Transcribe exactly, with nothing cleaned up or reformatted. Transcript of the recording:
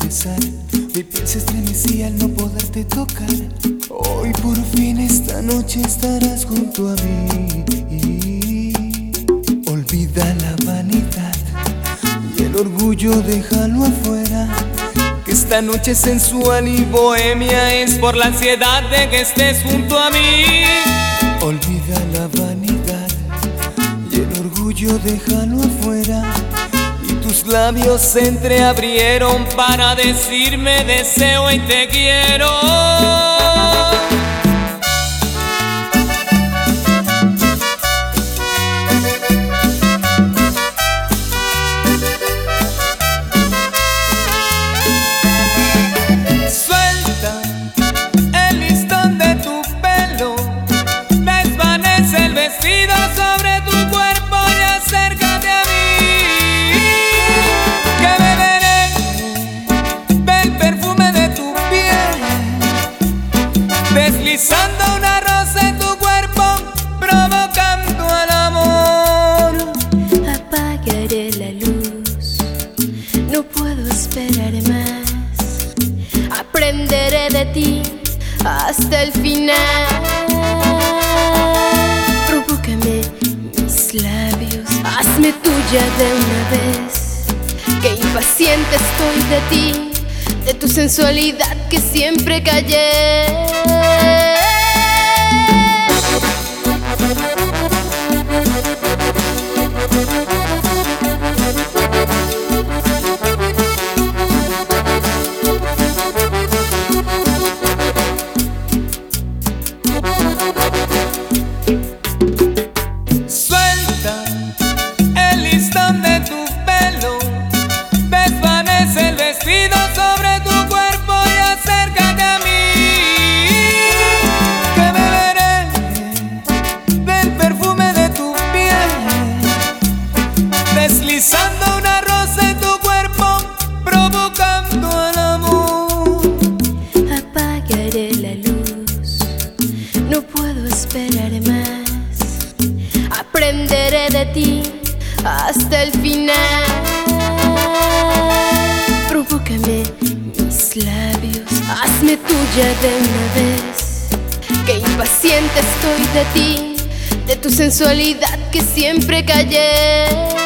besar, mi piel se estremecía al no poderte tocar. Hoy por fin esta noche estarás junto a mí. Olvida la vanidad y el orgullo, déjalo afuera, que esta noche sensual y bohemia es por la ansiedad de que estés junto a mí. Olvida la vanidad y el orgullo, déjalo afuera, y tus labios se entreabrieron para decirme deseo y te quiero. Sobre tu cuerpo y acércate a mí, que beberé del perfume de tu piel, deslizando una rosa en tu cuerpo, provocando el amor. Apagaré la luz, no puedo esperar más, aprenderé de ti hasta el final. Labios, hazme tuya de una vez, que impaciente estoy de ti, de tu sensualidad que siempre callé. Sobre tu cuerpo y acércate a mí, que beberé del perfume de tu piel, deslizando una rosa en tu cuerpo, provocando el amor. Apagaré la luz, no puedo esperar más, aprenderé de ti hasta el final. Provócame mis labios, hazme tuya de una vez, que impaciente estoy de ti, de tu sensualidad que siempre callé.